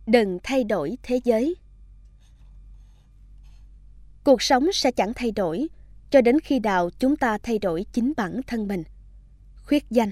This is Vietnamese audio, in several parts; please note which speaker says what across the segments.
Speaker 1: Đừng thay đổi thế giới. Cuộc sống sẽ chẳng thay đổi cho đến khi nào chúng ta thay đổi chính bản thân mình. Khuyết danh.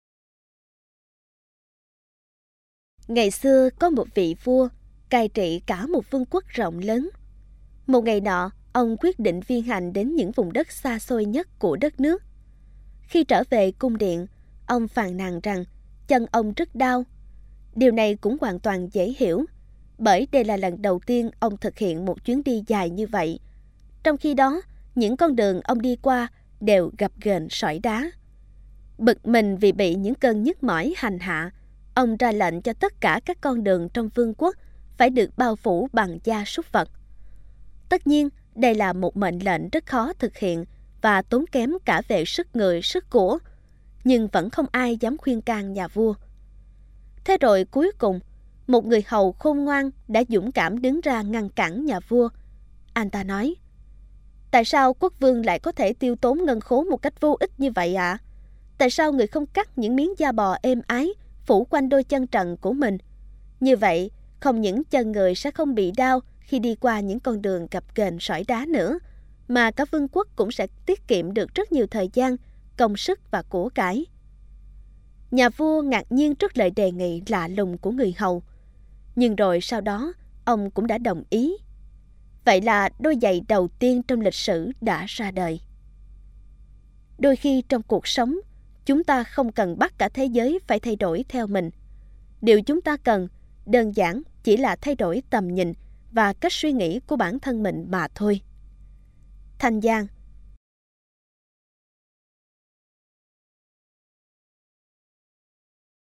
Speaker 1: Ngày xưa có một vị vua cai trị cả một vương quốc rộng lớn. Một ngày nọ, ông quyết định viên hành đến những vùng đất xa xôi nhất của đất nước. Khi trở về cung điện, ông phàn nàn rằng chân ông rất đau. Điều này cũng hoàn toàn dễ hiểu, bởi đây là lần đầu tiên ông thực hiện một chuyến đi dài như vậy. Trong khi đó, những con đường ông đi qua đều gập ghềnh sỏi đá. Bực mình vì bị những cơn nhức mỏi hành hạ, ông ra lệnh cho tất cả các con đường trong vương quốc phải được bao phủ bằng da súc vật. Tất nhiên, đây là một mệnh lệnh rất khó thực hiện và tốn kém cả về sức người, sức của, nhưng vẫn không ai dám khuyên can nhà vua. Thế rồi cuối cùng, một người hầu khôn ngoan đã dũng cảm đứng ra ngăn cản nhà vua. Anh ta nói: "Tại sao quốc vương lại có thể tiêu tốn ngân khố một cách vô ích như vậy ạ? Tại sao người không cắt những miếng da bò êm ái phủ quanh đôi chân trần của mình? Như vậy, không những chân người sẽ không bị đau khi đi qua những con đường gập ghềnh sỏi đá nữa, mà cả vương quốc cũng sẽ tiết kiệm được rất nhiều thời gian, công sức và của cải." Nhà vua ngạc nhiên trước lời đề nghị lạ lùng của người hầu, nhưng rồi sau đó ông cũng đã đồng ý. Vậy là đôi giày đầu tiên trong lịch sử đã ra đời. Đôi khi trong cuộc sống, chúng ta không cần bắt cả thế giới phải thay đổi theo mình. Điều chúng ta cần đơn giản chỉ là thay đổi tầm nhìn và cách suy nghĩ của bản thân mình mà thôi. Thanh Giang,